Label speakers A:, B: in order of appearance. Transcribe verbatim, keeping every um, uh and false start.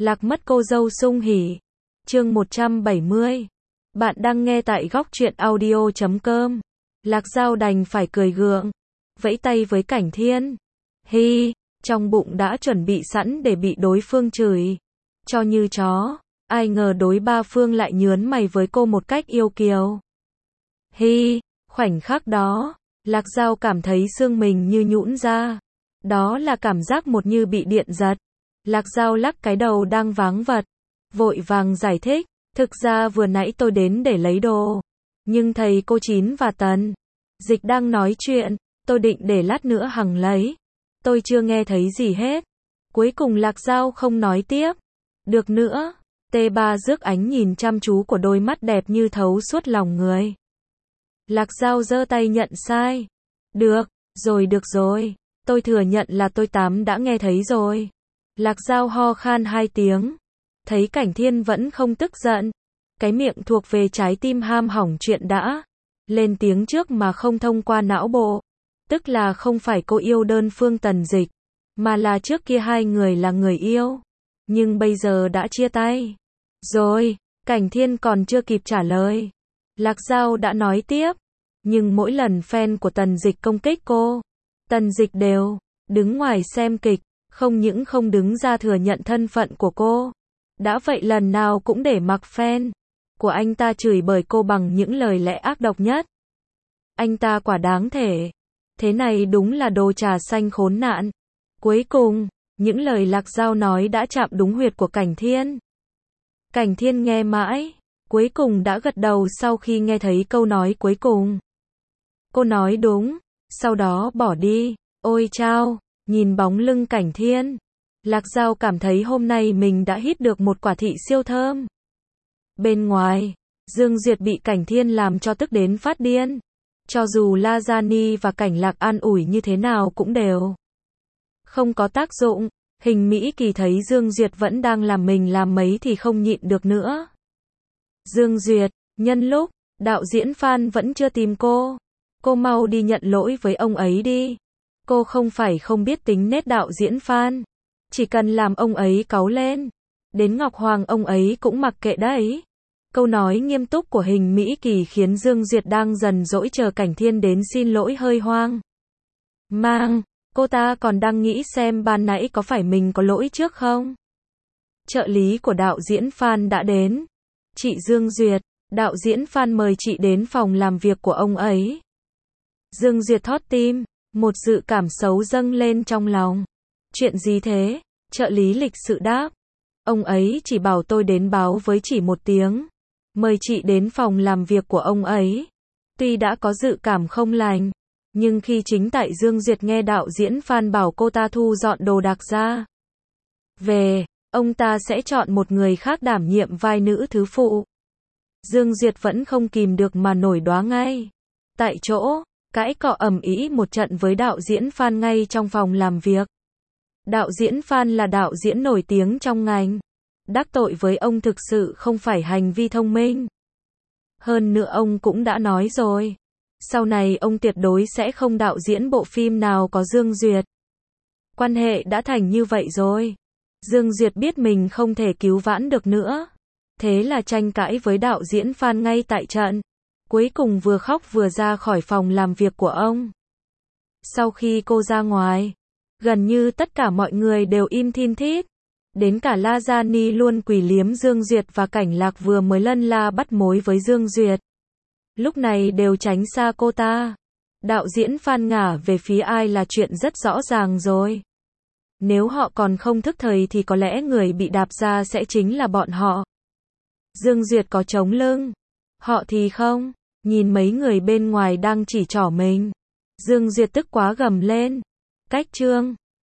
A: Lạc mất cô dâu sung hỉ. Chương một trăm bảy mươi. Bạn đang nghe tại góc truyện audio chấm com. Lạc Dao đành phải cười gượng, vẫy tay với Cảnh Thiên. Hi, trong bụng đã chuẩn bị sẵn để bị đối phương chửi cho như chó. Ai ngờ đối ba phương lại nhớn mày với cô một cách yêu kiều. Hi, khoảnh khắc đó, Lạc Dao cảm thấy xương mình như nhũn ra. Đó là cảm giác một như bị điện giật. Lạc Dao lắc cái đầu đang váng vật, vội vàng giải thích, thực ra vừa nãy tôi đến để lấy đồ, nhưng thầy cô Chín và Tần Dịch đang nói chuyện, tôi định để lát nữa Hằng lấy. Tôi chưa nghe thấy gì hết. Cuối cùng Lạc Dao không nói tiếp được nữa. T ba rước ánh nhìn chăm chú của đôi mắt đẹp như thấu suốt lòng người. Lạc Dao giơ tay nhận sai. Được, rồi được rồi. Tôi thừa nhận là tôi tám đã nghe thấy rồi. Lạc Dao ho khan hai tiếng. Thấy Cảnh Thiên vẫn không tức giận. Cái miệng thuộc về trái tim ham hỏng chuyện đã lên tiếng trước mà không thông qua não bộ. Tức là không phải cô yêu đơn phương Tần Dịch, mà là trước kia hai người là người yêu. Nhưng bây giờ đã chia tay. Rồi, Cảnh Thiên còn chưa kịp trả lời. Lạc Dao đã nói tiếp. Nhưng mỗi lần fan của Tần Dịch công kích cô, Tần Dịch đều đứng ngoài xem kịch, không những không đứng ra thừa nhận thân phận của cô. Đã vậy lần nào cũng để mặc fan của anh ta chửi bới cô bằng những lời lẽ ác độc nhất. Anh ta quả đáng thể. Thế này đúng là đồ trà xanh khốn nạn. Cuối cùng, những lời Lạc Dao nói đã chạm đúng huyệt của Cảnh Thiên. Cảnh Thiên nghe mãi, cuối cùng đã gật đầu sau khi nghe thấy câu nói cuối cùng. Cô nói đúng, sau đó bỏ đi. Ôi chao, nhìn bóng lưng Cảnh Thiên, Lạc Dao cảm thấy hôm nay mình đã hít được một quả thị siêu thơm. Bên ngoài, Dương Duyệt bị Cảnh Thiên làm cho tức đến phát điên. Cho dù La Gia Ni và Cảnh Lạc an ủi như thế nào cũng đều không có tác dụng. Hình Mỹ Kỳ thấy Dương Duyệt vẫn đang làm mình làm mấy thì không nhịn được nữa. Dương Duyệt, nhân lúc đạo diễn Phan vẫn chưa tìm cô, cô mau đi nhận lỗi với ông ấy đi. Cô không phải không biết tính nết đạo diễn Phan, chỉ cần làm ông ấy cáu lên, đến Ngọc Hoàng ông ấy cũng mặc kệ đấy. Câu nói nghiêm túc của Hình Mỹ Kỳ khiến Dương Duyệt đang dần dỗi chờ Cảnh Thiên đến xin lỗi hơi hoang mang. Cô ta còn đang nghĩ xem ban nãy có phải mình có lỗi trước không. Trợ lý của đạo diễn Phan đã đến. Chị Dương Duyệt, đạo diễn Phan mời chị đến phòng làm việc của ông ấy. Dương Duyệt thót tim, một dự cảm xấu dâng lên trong lòng. Chuyện gì thế? Trợ lý lịch sự đáp. Ông ấy chỉ bảo tôi đến báo với chỉ một tiếng, mời chị đến phòng làm việc của ông ấy. Tuy đã có dự cảm không lành, nhưng khi chính tại Dương Duyệt nghe đạo diễn Phan bảo cô ta thu dọn đồ đạc ra về, ông ta sẽ chọn một người khác đảm nhiệm vai nữ thứ phụ. Dương Duyệt vẫn không kìm được mà nổi đoá ngay. Tại chỗ, cãi cọ ầm ĩ một trận với đạo diễn Phan ngay trong phòng làm việc. Đạo diễn Phan là đạo diễn nổi tiếng trong ngành. Đắc tội với ông thực sự không phải hành vi thông minh. Hơn nữa ông cũng đã nói rồi, sau này ông tuyệt đối sẽ không đạo diễn bộ phim nào có Dương Duyệt. Quan hệ đã thành như vậy rồi. Dương Duyệt biết mình không thể cứu vãn được nữa. Thế là tranh cãi với đạo diễn Phan ngay tại trận. Cuối cùng vừa khóc vừa ra khỏi phòng làm việc của ông. Sau khi cô ra ngoài, gần như tất cả mọi người đều im thin thít. Đến cả La Gia Ni luôn quỳ liếm Dương Duyệt và Cảnh Lạc vừa mới lân la bắt mối với Dương Duyệt. Lúc này đều tránh xa cô ta. Đạo diễn Phan ngả về phía ai là chuyện rất rõ ràng rồi. Nếu họ còn không thức thời thì có lẽ người bị đạp ra sẽ chính là bọn họ. Dương Duyệt có chống lưng, họ thì không. Nhìn mấy người bên ngoài đang chỉ trỏ mình, Dương Duyệt tức quá gầm lên. Cách trương,